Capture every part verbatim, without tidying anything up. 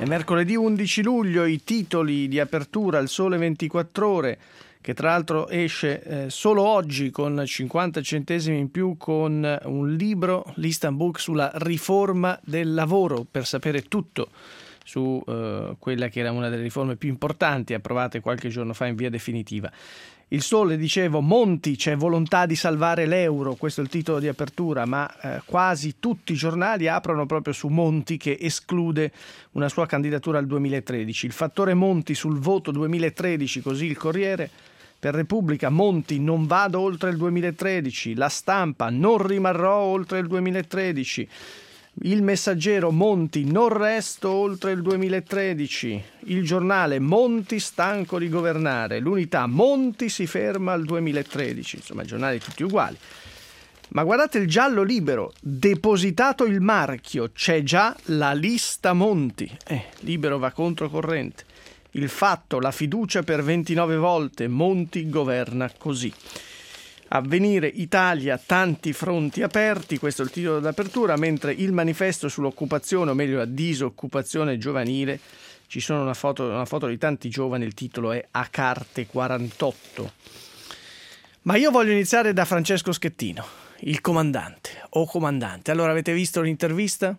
È mercoledì undici luglio, i titoli di apertura al Sole ventiquattro Ore, che tra l'altro esce eh, solo oggi con cinquanta centesimi in più, con un libro, l'Instant Book, sulla riforma del lavoro, per sapere tutto su eh, quella che era una delle riforme più importanti approvate qualche giorno fa in via definitiva. Il Sole, dicevo, Monti, c'è volontà di salvare l'euro, questo è il titolo di apertura, ma eh, quasi tutti i giornali aprono proprio su Monti, che esclude una sua candidatura al duemilatredici. Il fattore Monti sul voto duemilatredici, così il Corriere. Per Repubblica, Monti, non vado oltre il duemilatredici. La Stampa, non rimarrò oltre il duemilatredici. Il Messaggero, Monti, non resto oltre il duemilatredici. Il Giornale, Monti stanco di governare. L'Unità, Monti si ferma al duemilatredici. Insomma, giornali tutti uguali. Ma guardate il Giallo Libero, depositato il marchio, c'è già la lista Monti. Eh, Libero va controcorrente. Il Fatto, la fiducia per ventinove volte, Monti governa così. Avvenire, Italia, tanti fronti aperti, questo è il titolo d'apertura, mentre il Manifesto sull'occupazione, o meglio la disoccupazione giovanile, ci sono una foto, una foto di tanti giovani, il titolo è A carte quarantotto. Ma io voglio iniziare da Francesco Schettino, il comandante, o comandante. Allora, avete visto l'intervista?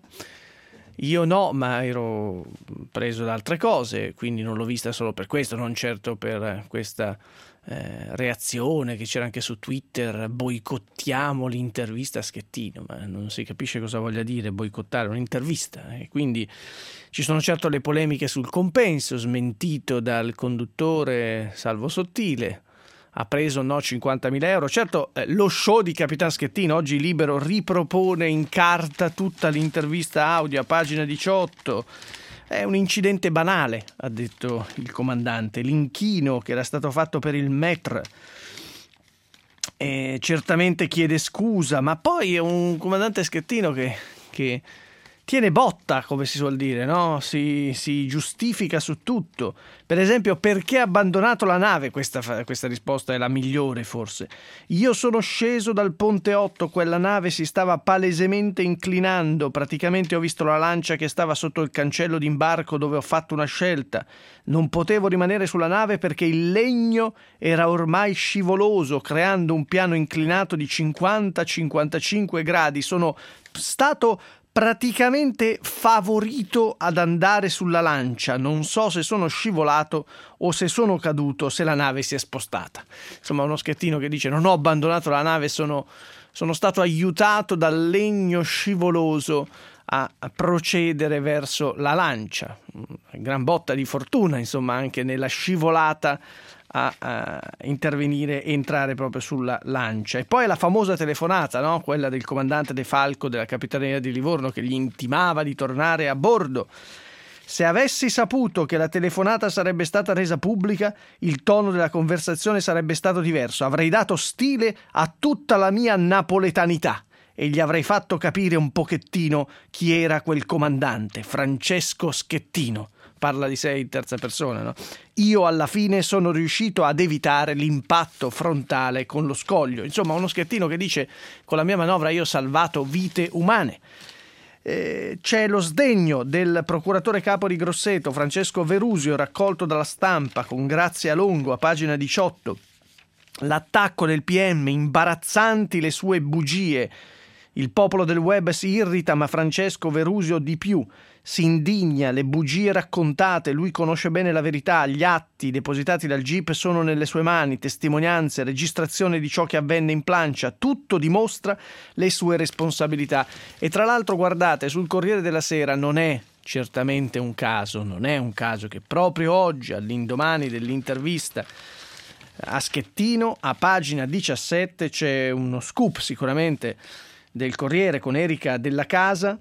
Io no, ma ero preso da altre cose, quindi non l'ho vista solo per questo, non certo per questa eh, reazione che c'era anche su Twitter, boicottiamo l'intervista a Schettino, ma non si capisce cosa voglia dire boicottare un'intervista. E quindi ci sono certo le polemiche sul compenso, smentito dal conduttore Salvo Sottile. Ha preso no cinquantamila euro. Certo, eh, lo show di Capitan Schettino, oggi Libero ripropone in carta tutta l'intervista audio a pagina diciotto. È un incidente banale, ha detto il comandante. L'inchino che era stato fatto per il M E T R e certamente chiede scusa, ma poi è un comandante Schettino che, che tiene botta, come si suol dire, no? Si, si giustifica su tutto. Per esempio, perché ha abbandonato la nave? Questa, questa risposta è la migliore, forse. Io sono sceso dal Ponte otto, quella nave si stava palesemente inclinando, praticamente ho visto la lancia che stava sotto il cancello d'imbarco dove ho fatto una scelta. Non potevo rimanere sulla nave perché il legno era ormai scivoloso, creando un piano inclinato di cinquanta cinquantacinque gradi. Sono stato praticamente favorito ad andare sulla lancia, non so se sono scivolato o se sono caduto, se la nave si è spostata. Insomma, uno Schettino che dice non ho abbandonato la nave, sono, sono stato aiutato dal legno scivoloso a, a procedere verso la lancia. Gran botta di fortuna, insomma, anche nella scivolata a, a intervenire e entrare proprio sulla lancia. E poi la famosa telefonata, no? Quella del comandante De Falco della Capitaneria di Livorno che gli intimava di tornare a bordo. Se avessi saputo che la telefonata sarebbe stata resa pubblica, il tono della conversazione sarebbe stato diverso. Avrei dato stile a tutta la mia napoletanità e gli avrei fatto capire un pochettino chi era quel comandante, Francesco Schettino. Parla di sé in terza persona, no? Io alla fine sono riuscito ad evitare l'impatto frontale con lo scoglio. Insomma, uno Schettino che dice con la mia manovra io ho salvato vite umane. Eh, c'è lo sdegno del procuratore capo di Grosseto, Francesco Verusio, raccolto dalla Stampa con Grazia Longo a pagina diciotto. L'attacco del P M, imbarazzanti le sue bugie. Il popolo del web si irrita, ma Francesco Verusio di più. Si indigna, le bugie raccontate, lui conosce bene la verità, gli atti depositati dal G I P sono nelle sue mani, testimonianze, registrazione di ciò che avvenne in plancia, tutto dimostra le sue responsabilità. E tra l'altro, guardate, sul Corriere della Sera non è certamente un caso, non è un caso che proprio oggi, all'indomani dell'intervista a Schettino, a pagina diciassette c'è uno scoop sicuramente del Corriere con Erika Della Casa.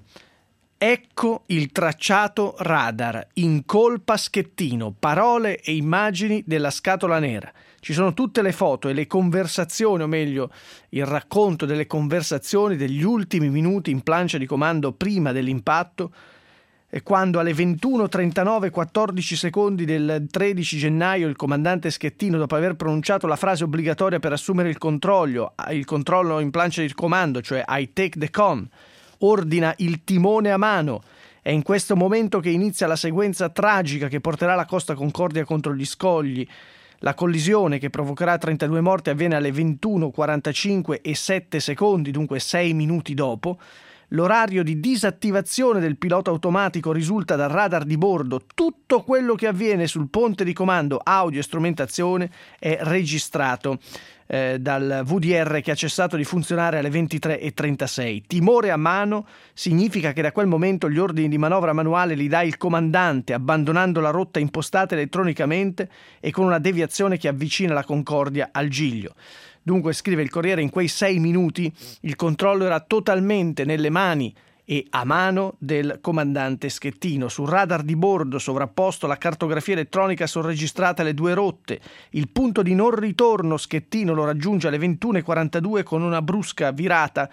Ecco il tracciato radar, incolpa Schettino, parole e immagini della scatola nera. Ci sono tutte le foto e le conversazioni, o meglio, il racconto delle conversazioni degli ultimi minuti in plancia di comando prima dell'impatto, e quando alle ventuno e trentanove quattordici secondi del tredici gennaio il comandante Schettino, dopo aver pronunciato la frase obbligatoria per assumere il controllo, il controllo in plancia di comando, cioè I take the com, ordina il timone a mano È in questo momento che inizia la sequenza tragica che porterà la Costa Concordia contro gli scogli. La collisione che provocherà trentadue morti avviene alle ventuno quarantacinque e sette secondi, dunque sei minuti dopo. L'orario di disattivazione del pilota automatico risulta dal radar di bordo. Tutto quello che avviene sul ponte di comando, audio e strumentazione è registrato eh, dal V D R che ha cessato di funzionare alle ventitré e trentasei. Timore a mano significa che da quel momento gli ordini di manovra manuale li dà il comandante, abbandonando la rotta impostata elettronicamente e con una deviazione che avvicina la Concordia al Giglio. Dunque, scrive il Corriere, in quei sei minuti il controllo era totalmente nelle mani e a mano del comandante Schettino. Sul radar di bordo sovrapposto alla cartografia elettronica sono registrate le due rotte. Il punto di non ritorno Schettino lo raggiunge alle ventuno e quarantadue con una brusca virata,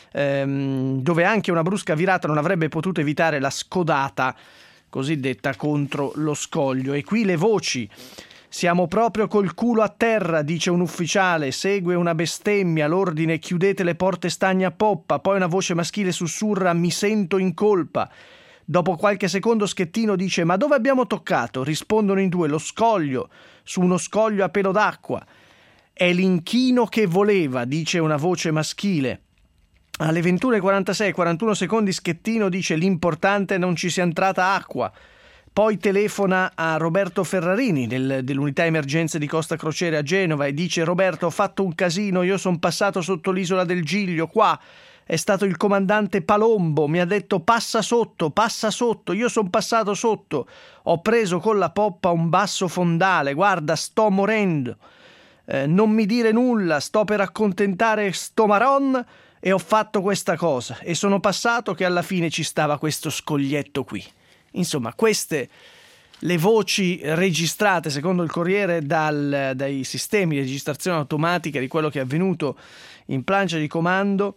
ehm, dove anche una brusca virata non avrebbe potuto evitare la scodata cosiddetta contro lo scoglio. E qui le voci. Siamo proprio col culo a terra, dice un ufficiale, segue una bestemmia, l'ordine chiudete le porte stagne a poppa, poi una voce maschile sussurra mi sento in colpa. Dopo qualche secondo Schettino dice ma dove abbiamo toccato? Rispondono in due, lo scoglio, su uno scoglio a pelo d'acqua. È l'inchino che voleva, dice una voce maschile. Alle ventuno e quarantasei, quarantuno secondi Schettino dice l'importante è non ci sia entrata acqua. Poi telefona a Roberto Ferrarini del, dell'unità emergenze di Costa Crociere a Genova e dice Roberto ho fatto un casino, io sono passato sotto l'isola del Giglio, qua è stato il comandante Palombo, mi ha detto passa sotto, passa sotto, io sono passato sotto, ho preso con la poppa un basso fondale, guarda sto morendo, eh, non mi dire nulla, sto per accontentare sto maron e ho fatto questa cosa e sono passato che alla fine ci stava questo scoglietto qui. Insomma, queste le voci registrate, secondo il Corriere, dal, dai sistemi di registrazione automatica di quello che è avvenuto in plancia di comando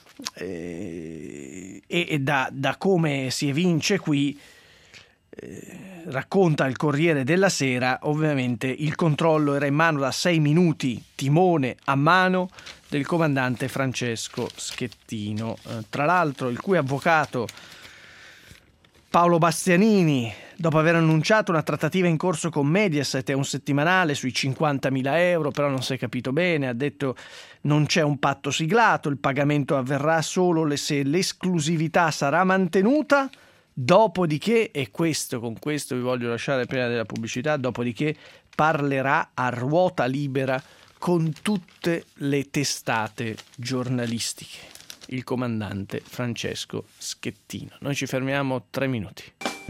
eh, e, e da, da come si evince qui, eh, racconta il Corriere della Sera, ovviamente il controllo era in mano da sei minuti, timone a mano del comandante Francesco Schettino. Eh, tra l'altro, il cui avvocato Paolo Bastianini, dopo aver annunciato una trattativa in corso con Mediaset e un settimanale sui cinquantamila euro, però non si è capito bene, ha detto non c'è un patto siglato, il pagamento avverrà solo se l'esclusività sarà mantenuta, dopodiché, e questo con questo vi voglio lasciare prima della pubblicità, dopodiché parlerà a ruota libera con tutte le testate giornalistiche. Il comandante Francesco Schettino. Noi ci fermiamo tre minuti.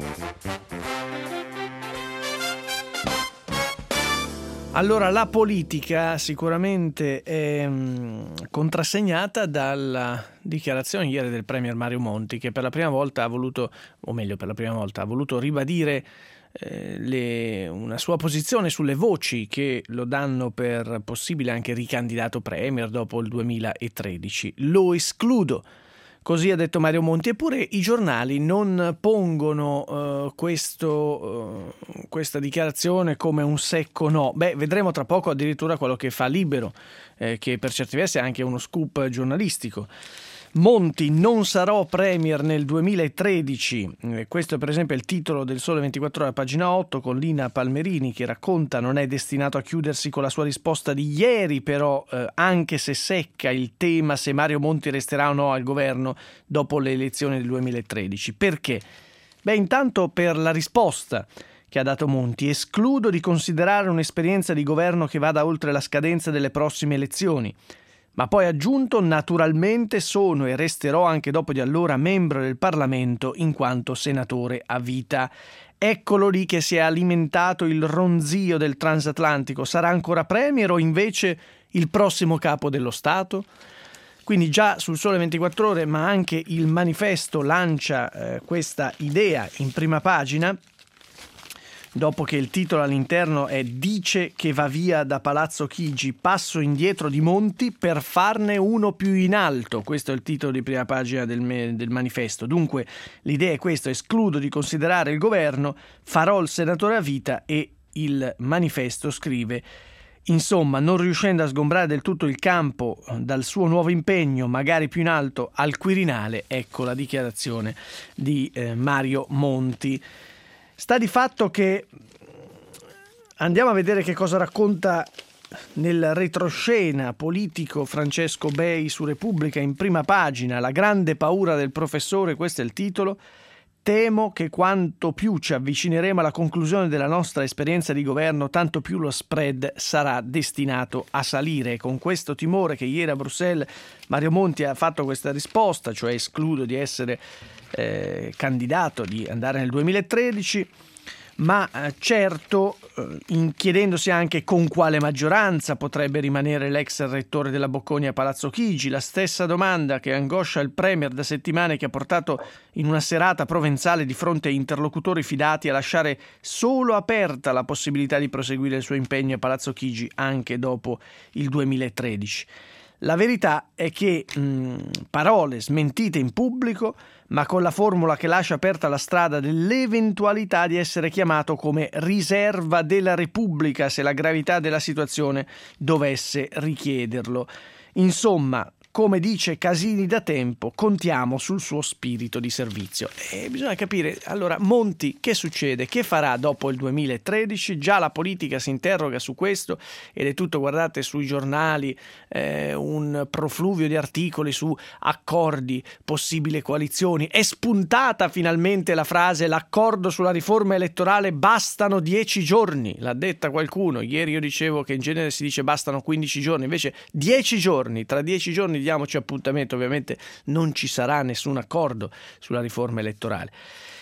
Allora, la politica sicuramente è mh, contrassegnata dalla dichiarazione ieri del premier Mario Monti, che per la prima volta ha voluto, o meglio per la prima volta, ha voluto ribadire eh, le, una sua posizione sulle voci che lo danno per possibile anche ricandidato premier dopo il duemilatredici. Lo escludo. Così ha detto Mario Monti, eppure i giornali non pongono uh, questo, uh, questa dichiarazione come un secco no. Beh, vedremo tra poco addirittura quello che fa Libero, eh, che per certi versi è anche uno scoop giornalistico. Monti, non sarò premier nel duemilatredici, eh, questo è per esempio il titolo del Sole ventiquattro Ore, pagina otto, con Lina Palmerini che racconta non è destinato a chiudersi con la sua risposta di ieri, però eh, anche se secca il tema se Mario Monti resterà o no al governo dopo le elezioni del duemilatredici. Perché? Beh, intanto per la risposta che ha dato Monti, escludo di considerare un'esperienza di governo che vada oltre la scadenza delle prossime elezioni. Ma poi ha aggiunto, naturalmente sono e resterò anche dopo di allora membro del Parlamento in quanto senatore a vita. Eccolo lì che si è alimentato il ronzio del transatlantico. Sarà ancora premier o invece il prossimo capo dello Stato? Quindi già sul Sole ventiquattro Ore, ma anche il Manifesto lancia eh, questa idea in prima pagina, dopo che il titolo all'interno è dice che va via da Palazzo Chigi, passo indietro di Monti per farne uno più in alto. Questo è il titolo di prima pagina del, del manifesto. Dunque l'idea è questa, escludo di considerare il governo, farò il senatore a vita. E il manifesto scrive Insomma, non riuscendo a sgombrare del tutto il campo dal suo nuovo impegno, magari più in alto, al Quirinale, ecco la dichiarazione di eh, Mario Monti. Sta di fatto che andiamo a vedere che cosa racconta nel retroscena politico Francesco Bei su Repubblica in prima pagina. La grande paura del professore, questo è il titolo. Temo che quanto più ci avvicineremo alla conclusione della nostra esperienza di governo, tanto più lo spread sarà destinato a salire. Con questo timore che ieri a Bruxelles Mario Monti ha fatto questa risposta, cioè escludo di essere eh, candidato, di andare nel duemilatredici, ma eh, certo eh, in chiedendosi anche con quale maggioranza potrebbe rimanere l'ex rettore della Bocconi a Palazzo Chigi, la stessa domanda che angoscia il Premier da settimane, che ha portato in una serata provenzale di fronte a interlocutori fidati a lasciare solo aperta la possibilità di proseguire il suo impegno a Palazzo Chigi anche dopo il duemilatredici. La verità è che mh, parole smentite in pubblico, ma con la formula che lascia aperta la strada dell'eventualità di essere chiamato come riserva della Repubblica se la gravità della situazione dovesse richiederlo. Insomma, come dice Casini da tempo, contiamo sul suo spirito di servizio. E bisogna capire, allora, Monti che succede? Che farà dopo il duemilatredici? Già la politica si interroga su questo ed è tutto, guardate, sui giornali, eh, un profluvio di articoli su accordi, possibili coalizioni. È spuntata finalmente la frase l'accordo sulla riforma elettorale, bastano dieci giorni, l'ha detta qualcuno. Ieri io dicevo che in genere si dice bastano quindici giorni, invece dieci giorni, tra dieci giorni diamoci appuntamento. Ovviamente non ci sarà nessun accordo sulla riforma elettorale.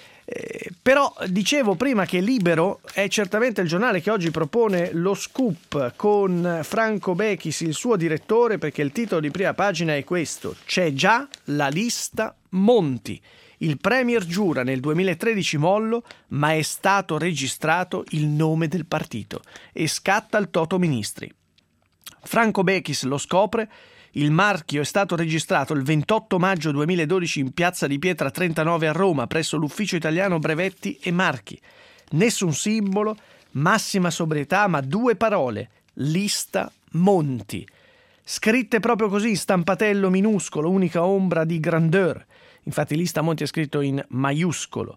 Eh, però dicevo prima che Libero è certamente il giornale che oggi propone lo scoop con Franco Bechis, il suo direttore, perché il titolo di prima pagina è questo: c'è già la lista Monti. Il Premier giura nel duemilatredici mollo, ma è stato registrato il nome del partito e scatta il toto ministri. Franco Bechis lo scopre. Il marchio è stato registrato il ventotto maggio duemiladodici in Piazza di Pietra trentanove a Roma, presso l'Ufficio Italiano Brevetti e Marchi. Nessun simbolo, massima sobrietà, ma due parole: lista Monti. Scritte proprio così, stampatello minuscolo, unica ombra di grandeur. Infatti lista Monti è scritto in maiuscolo.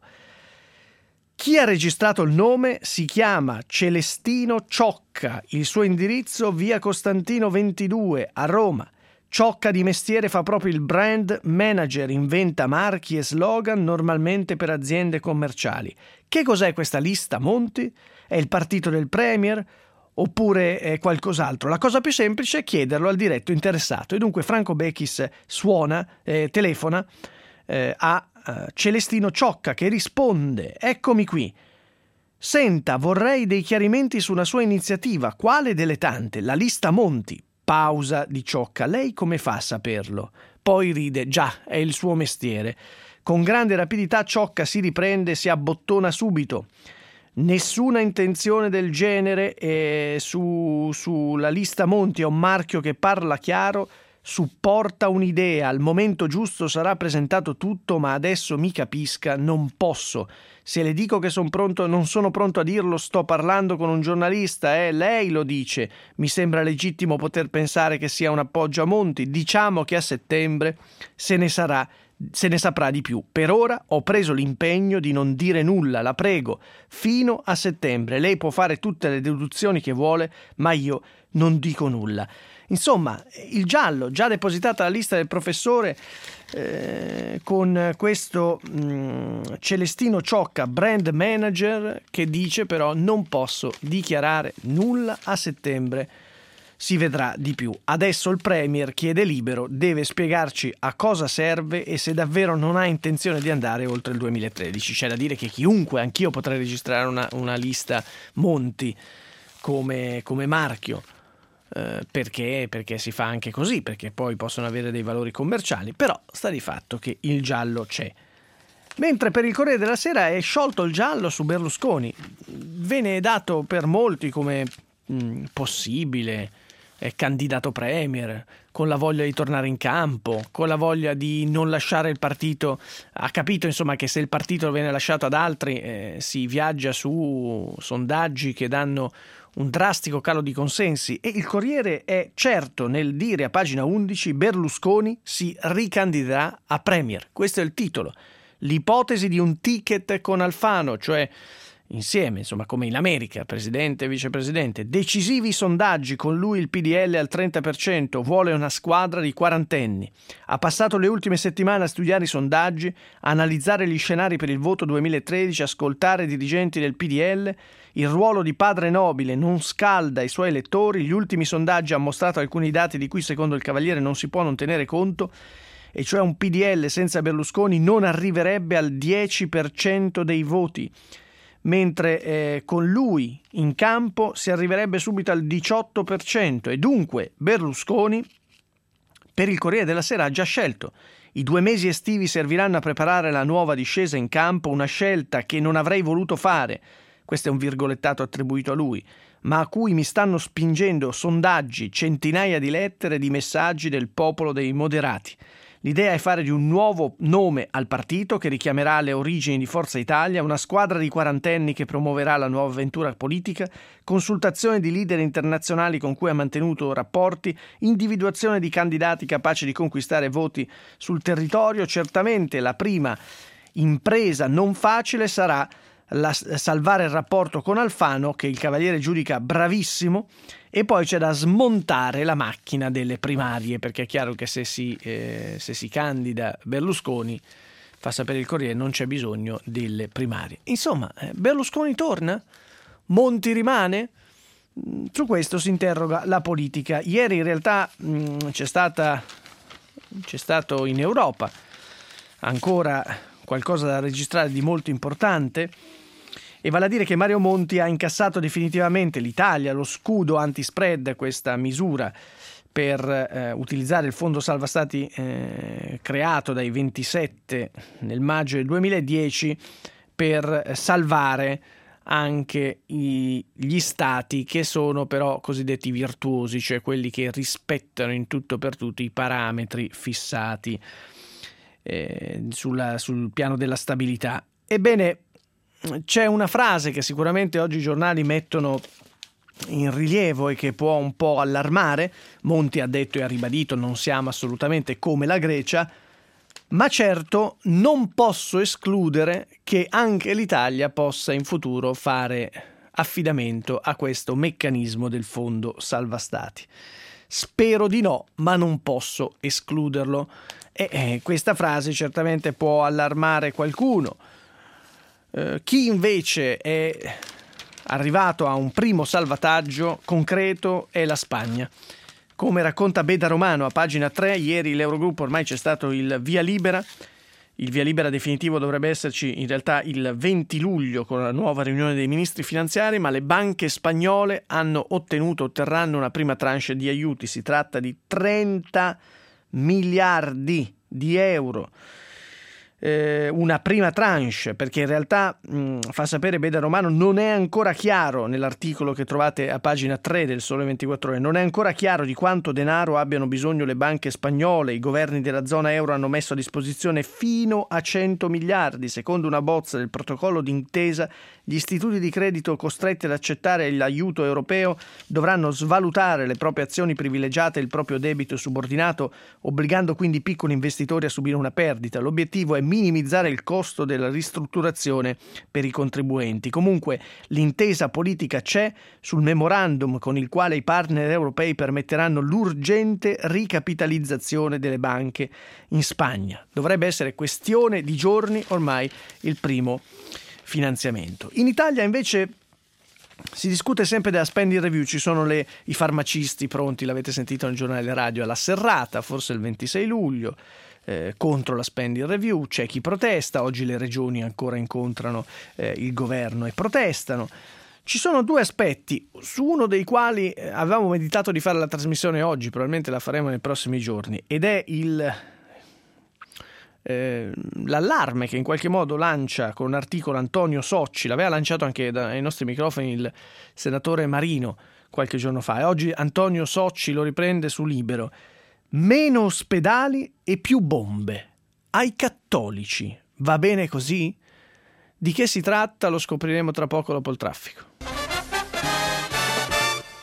Chi ha registrato il nome si chiama Celestino Ciocca, il suo indirizzo via Costantino ventidue a Roma. Ciocca di mestiere fa proprio il brand manager, inventa marchi e slogan normalmente per aziende commerciali. Che cos'è questa lista Monti? È il partito del Premier? Oppure è qualcos'altro? La cosa più semplice è chiederlo al diretto interessato. E dunque Franco Bechis suona, eh, telefona eh, a Uh, Celestino Ciocca, che risponde: eccomi qui. Senta, vorrei dei chiarimenti su una sua iniziativa. Quale delle tante? La lista Monti. Pausa di Ciocca. Lei come fa a saperlo? Poi ride. Già, è il suo mestiere. Con grande rapidità Ciocca si riprende, si abbottona subito. Nessuna intenzione del genere. eh, su, sulla lista Monti è un marchio che parla chiaro, supporta un'idea, al momento giusto sarà presentato tutto, ma adesso mi capisca, non posso. Se le dico che son pronto, non sono pronto a dirlo, sto parlando con un giornalista, eh, lei lo dice. Mi sembra legittimo poter pensare che sia un appoggio a Monti. Diciamo che a settembre se ne sarà, se ne saprà di più. Per ora ho preso l'impegno di non dire nulla, la prego, fino a settembre. Lei può fare tutte le deduzioni che vuole, ma io non dico nulla. Insomma, il giallo, già depositata la lista del professore, eh, con questo mh, Celestino Ciocca, brand manager, che dice però non posso dichiarare nulla, a settembre si vedrà di più. Adesso il Premier chiede Libero, deve spiegarci a cosa serve e se davvero non ha intenzione di andare oltre il duemilatredici. C'è da dire che chiunque, anch'io potrei registrare una, una lista Monti come, come marchio. Uh, perché? Perché si fa anche così, perché poi possono avere dei valori commerciali, però sta di fatto che il giallo c'è. Mentre per il Corriere della Sera è sciolto il giallo su Berlusconi, viene dato per molti come mh, possibile eh, candidato premier, con la voglia di tornare in campo, con la voglia di non lasciare il partito. Ha capito insomma che se il partito viene lasciato ad altri eh, si viaggia su sondaggi che danno un drastico calo di consensi e il Corriere è certo nel dire a pagina undici Berlusconi si ricandiderà a premier. Questo è il titolo. L'ipotesi di un ticket con Alfano, cioè insieme, insomma, come in America, presidente e vicepresidente. Decisivi sondaggi, con lui il P D L al trenta per cento, vuole una squadra di quarantenni. Ha passato le ultime settimane a studiare i sondaggi, analizzare gli scenari per il voto duemilatredici, ascoltare i dirigenti del P D L. Il ruolo di padre nobile non scalda i suoi elettori. Gli ultimi sondaggi hanno mostrato alcuni dati di cui secondo il Cavaliere non si può non tenere conto, e cioè un P D L senza Berlusconi non arriverebbe al dieci per cento dei voti, mentre eh, con lui in campo si arriverebbe subito al diciotto per cento e dunque Berlusconi, per il Corriere della Sera, ha già scelto. I due mesi estivi serviranno a preparare la nuova discesa in campo, una scelta che non avrei voluto fare, questo è un virgolettato attribuito a lui, ma a cui mi stanno spingendo sondaggi, centinaia di lettere, di messaggi del popolo dei moderati. L'idea è fare di un nuovo nome al partito che richiamerà le origini di Forza Italia, una squadra di quarantenni che promuoverà la nuova avventura politica, consultazione di leader internazionali con cui ha mantenuto rapporti, individuazione di candidati capaci di conquistare voti sul territorio. Certamente la prima impresa non facile sarà la, salvare il rapporto con Alfano, che il Cavaliere giudica bravissimo, e poi c'è da smontare la macchina delle primarie, perché è chiaro che se si, eh, se si candida Berlusconi, fa sapere il Corriere, non c'è bisogno delle primarie. Insomma, Berlusconi torna? Monti rimane? Su questo si interroga la politica. Ieri in realtà mh, c'è stata c'è stato in Europa ancora qualcosa da registrare di molto importante, e vale a dire che Mario Monti ha incassato definitivamente l'Italia, lo scudo anti-spread, questa misura per eh, utilizzare il fondo salva stati eh, creato dai ventisette nel maggio del duemiladieci per salvare anche i, gli stati che sono però cosiddetti virtuosi, cioè quelli che rispettano in tutto per tutto i parametri fissati eh, sulla, sul piano della stabilità. Ebbene, c'è una frase che sicuramente oggi i giornali mettono in rilievo e che può un po' allarmare. Monti ha detto e ha ribadito: non siamo assolutamente come la Grecia, ma certo non posso escludere che anche l'Italia possa in futuro fare affidamento a questo meccanismo del fondo salva stati. Spero di no, ma non posso escluderlo. E eh, questa frase certamente può allarmare qualcuno. Uh, chi invece è arrivato a un primo salvataggio concreto è la Spagna. Come racconta Beda Romano a pagina tre, ieri l'Eurogruppo, ormai c'è stato il via libera. Il via libera definitivo dovrebbe esserci in realtà il venti luglio con la nuova riunione dei ministri finanziari, ma le banche spagnole hanno ottenuto, otterranno una prima tranche di aiuti. Si tratta di trenta miliardi di euro. Una prima tranche, perché in realtà mh, fa sapere Beda Romano, non è ancora chiaro, nell'articolo che trovate a pagina tre del Sole ventiquattro Ore, non è ancora chiaro di quanto denaro abbiano bisogno le banche spagnole. I governi della zona euro hanno messo a disposizione fino a cento miliardi. Secondo una bozza del protocollo d'intesa, gli istituti di credito costretti ad accettare l'aiuto europeo dovranno svalutare le proprie azioni privilegiate e il proprio debito subordinato, obbligando quindi i piccoli investitori a subire una perdita. L'obiettivo è minimizzare il costo della ristrutturazione per i contribuenti. Comunque l'intesa politica c'è sul memorandum con il quale i partner europei permetteranno l'urgente ricapitalizzazione delle banche in Spagna. Dovrebbe essere questione di giorni ormai il primo finanziamento. In Italia invece si discute sempre della spending review, ci sono le, i farmacisti pronti, l'avete sentito nel giornale radio, alla serrata, forse il ventisei luglio, eh, contro la spending review. C'è chi protesta, oggi le regioni ancora incontrano eh, il governo e protestano. Ci sono due aspetti, su uno dei quali avevamo meditato di fare la trasmissione oggi, probabilmente la faremo nei prossimi giorni, ed è il Eh, l'allarme che in qualche modo lancia con un articolo Antonio Socci. L'aveva lanciato anche dai nostri microfoni il senatore Marino qualche giorno fa, e oggi Antonio Socci lo riprende su Libero. Meno ospedali e più bombe ai cattolici, va bene così? Di che si tratta lo scopriremo tra poco dopo il traffico.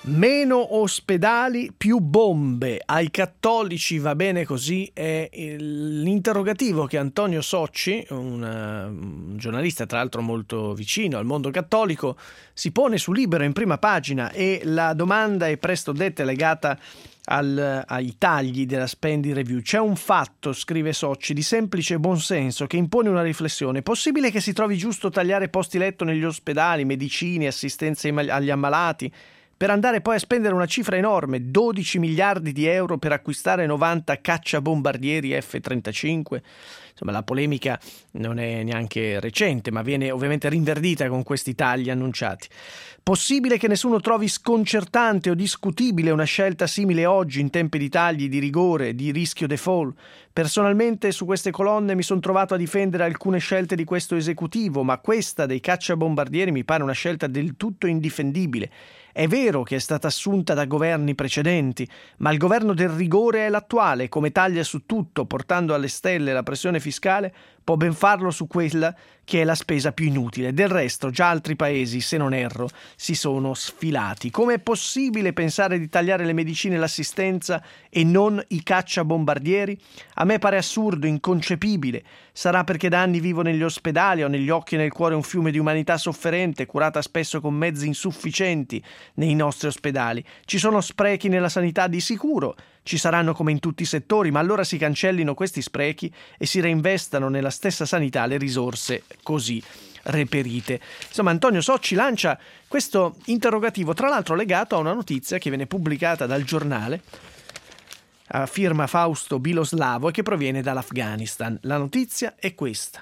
Meno ospedali, più bombe. Ai cattolici va bene così? È l'interrogativo che Antonio Socci, un, un giornalista tra l'altro molto vicino al mondo cattolico, si pone su Libero in prima pagina, e la domanda è presto detta legata al, ai tagli della Spending Review. C'è un fatto, scrive Socci, di semplice buonsenso che impone una riflessione. È possibile che si trovi giusto tagliare posti letto negli ospedali, medicine, assistenza agli ammalati, per andare poi a spendere una cifra enorme, dodici miliardi di euro, per acquistare novanta cacciabombardieri F trentacinque? Insomma, la polemica non è neanche recente, ma viene ovviamente rinverdita con questi tagli annunciati. Possibile che nessuno trovi sconcertante o discutibile una scelta simile oggi, in tempi di tagli, di rigore, di rischio default? Personalmente su queste colonne mi sono trovato a difendere alcune scelte di questo esecutivo, ma questa dei cacciabombardieri mi pare una scelta del tutto indifendibile. È vero che è stata assunta da governi precedenti, ma il governo del rigore è l'attuale. Come taglia su tutto, portando alle stelle la pressione fiscale, può ben farlo su quella che è la spesa più inutile. Del resto, già altri paesi, se non erro, si sono sfilati. Come è possibile pensare di tagliare le medicine e l'assistenza e non i cacciabombardieri? A me pare assurdo, inconcepibile. Sarà perché da anni vivo negli ospedali, ho negli occhi e nel cuore un fiume di umanità sofferente, curata spesso con mezzi insufficienti nei nostri ospedali. Ci sono sprechi nella sanità, di sicuro. Ci saranno come in tutti i settori, ma allora si cancellino questi sprechi e si reinvestano nella stessa sanità le risorse così reperite. Insomma, Antonio Socci lancia questo interrogativo, tra l'altro legato a una notizia che viene pubblicata dal Giornale a firma Fausto Biloslavo e che proviene dall'Afghanistan. La notizia è questa: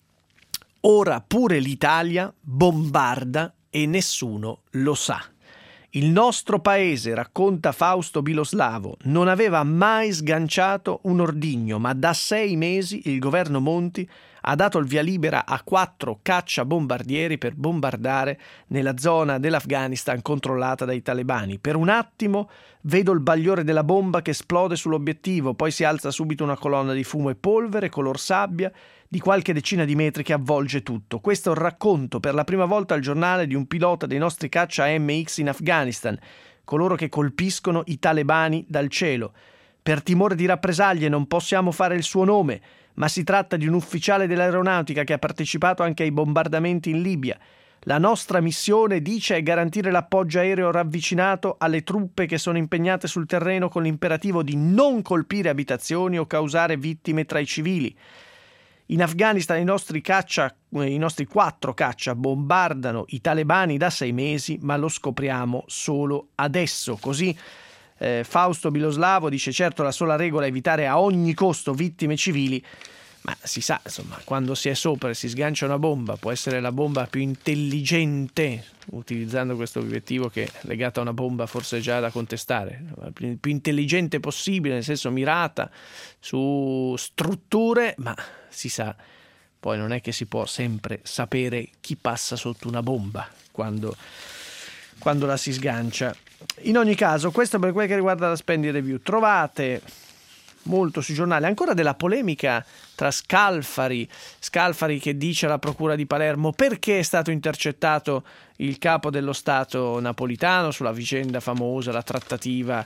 ora pure l'Italia bombarda e nessuno lo sa. Il nostro paese, racconta Fausto Biloslavo, non aveva mai sganciato un ordigno, ma da sei mesi il governo Monti ha dato il via libera a quattro cacciabombardieri per bombardare nella zona dell'Afghanistan controllata dai talebani. Per un attimo vedo il bagliore della bomba che esplode sull'obiettivo, poi si alza subito una colonna di fumo e polvere color sabbia di qualche decina di metri che avvolge tutto. Questo è il racconto per la prima volta al Giornale di un pilota dei nostri caccia A M X in Afghanistan, coloro che colpiscono i talebani dal cielo. Per timore di rappresaglie non possiamo fare il suo nome, ma si tratta di un ufficiale dell'aeronautica che ha partecipato anche ai bombardamenti in Libia. La nostra missione, dice, è garantire l'appoggio aereo ravvicinato alle truppe che sono impegnate sul terreno con l'imperativo di non colpire abitazioni o causare vittime tra i civili. In Afghanistan i nostri caccia, i nostri quattro caccia bombardano i talebani da sei mesi, ma lo scopriamo solo adesso. Così eh, Fausto Biloslavo dice: certo, la sola regola è evitare a ogni costo vittime civili, ma si sa, insomma, quando si è sopra e si sgancia una bomba, può essere la bomba più intelligente, utilizzando questo obiettivo che legato a una bomba forse è già da contestare, più, più intelligente possibile, nel senso mirata su strutture, ma si sa, poi non è che si può sempre sapere chi passa sotto una bomba quando, quando la si sgancia. In ogni caso, questo per quel che riguarda la Spending Review. Trovate molto sui giornali ancora della polemica tra Scalfari, Scalfari che dice alla procura di Palermo perché è stato intercettato il capo dello Stato napolitano sulla vicenda famosa, la trattativa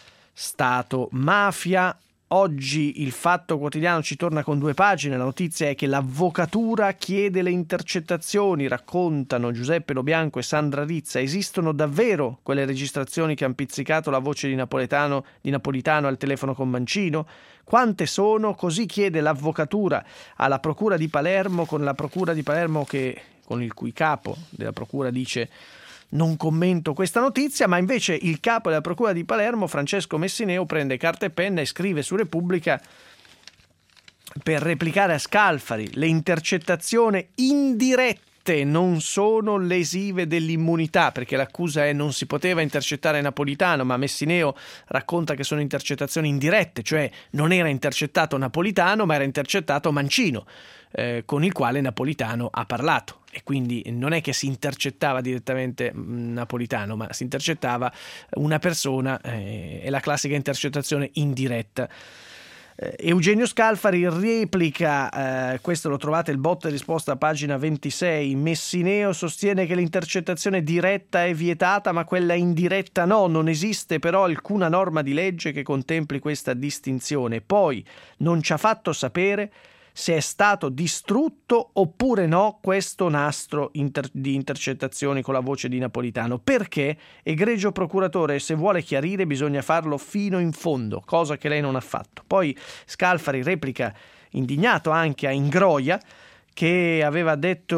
Stato-mafia. Oggi il Fatto Quotidiano ci torna con due pagine. La notizia è che l'avvocatura chiede le intercettazioni, raccontano Giuseppe Lo Bianco e Sandra Rizza. Esistono davvero quelle registrazioni che hanno pizzicato la voce di Napoletano, di Napolitano al telefono con Mancino? Quante sono? Così chiede l'avvocatura alla procura di Palermo, con la procura di Palermo che, con il cui capo della procura dice: non commento questa notizia, ma invece il capo della procura di Palermo, Francesco Messineo, prende carta e penna e scrive su Repubblica per replicare a Scalfari: le intercettazioni indirette non sono lesive dell'immunità, perché l'accusa è non si poteva intercettare Napolitano, ma Messineo racconta che sono intercettazioni indirette, cioè non era intercettato Napolitano ma era intercettato Mancino, eh, con il quale Napolitano ha parlato, e quindi non è che si intercettava direttamente Napolitano, ma si intercettava una persona, eh, è la classica intercettazione indiretta. Eh, Eugenio Scalfari replica, eh, questo lo trovate il botta e risposta a pagina ventisei, Messineo sostiene che l'intercettazione diretta è vietata ma quella indiretta no, non esiste però alcuna norma di legge che contempli questa distinzione. Poi non ci ha fatto sapere se è stato distrutto oppure no questo nastro inter- di intercettazioni con la voce di Napolitano. Perché, egregio procuratore, se vuole chiarire bisogna farlo fino in fondo, cosa che lei non ha fatto. Poi Scalfari replica indignato anche a Ingroia, che aveva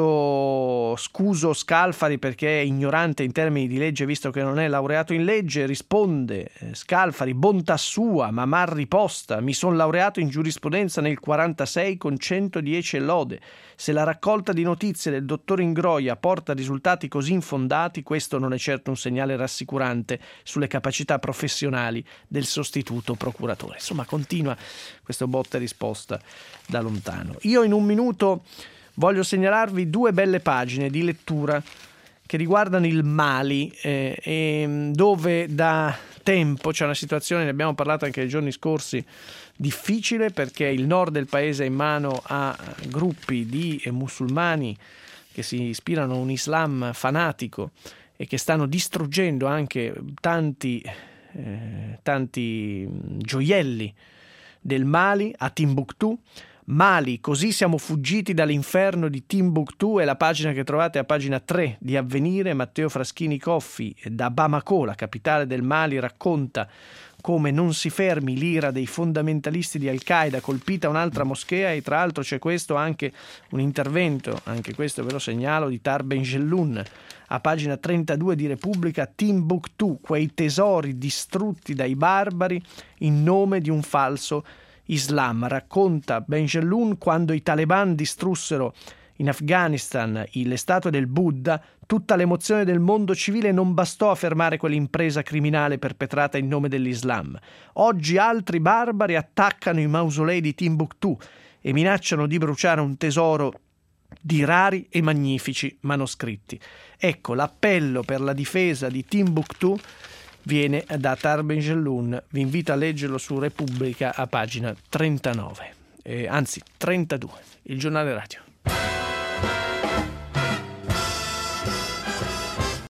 detto scuso Scalfari perché è ignorante in termini di legge visto che non è laureato in legge. Risponde eh, Scalfari, bontà sua ma mal riposta, mi son laureato in giurisprudenza nel quarantasei con centodieci lode. Se la raccolta di notizie del dottor Ingroia porta risultati così infondati, questo non è certo un segnale rassicurante sulle capacità professionali del sostituto procuratore. Insomma, continua questo botta e risposta da lontano. Io in un minuto voglio segnalarvi due belle pagine di lettura che riguardano il Mali, eh, e dove da tempo c'è una situazione, ne abbiamo parlato anche nei giorni scorsi, difficile, perché il nord del paese è in mano a gruppi di musulmani che si ispirano a un Islam fanatico e che stanno distruggendo anche tanti, eh, tanti gioielli del Mali a Timbuktu. Mali, così siamo fuggiti dall'inferno di Timbuktu, è la pagina che trovate a pagina tre di Avvenire. Matteo Fraschini Coffi da Bamako, la capitale del Mali, racconta come non si fermi l'ira dei fondamentalisti di Al-Qaeda, colpita un'altra moschea, e tra l'altro c'è questo anche un intervento, anche questo ve lo segnalo, di Tar Benjelloun a pagina trentadue di Repubblica. Timbuktu, quei tesori distrutti dai barbari in nome di un falso Islam. Racconta Benjelloun quando i Taliban distrussero in Afghanistan le statue del Buddha, tutta l'emozione del mondo civile non bastò a fermare quell'impresa criminale perpetrata in nome dell'Islam. Oggi altri barbari attaccano i mausolei di Timbuktu e minacciano di bruciare un tesoro di rari e magnifici manoscritti. Ecco, l'appello per la difesa di Timbuktu viene da Tar Benjelloun. Vi invito a leggerlo su Repubblica a pagina trentanove, eh, anzi trentadue, il giornale radio.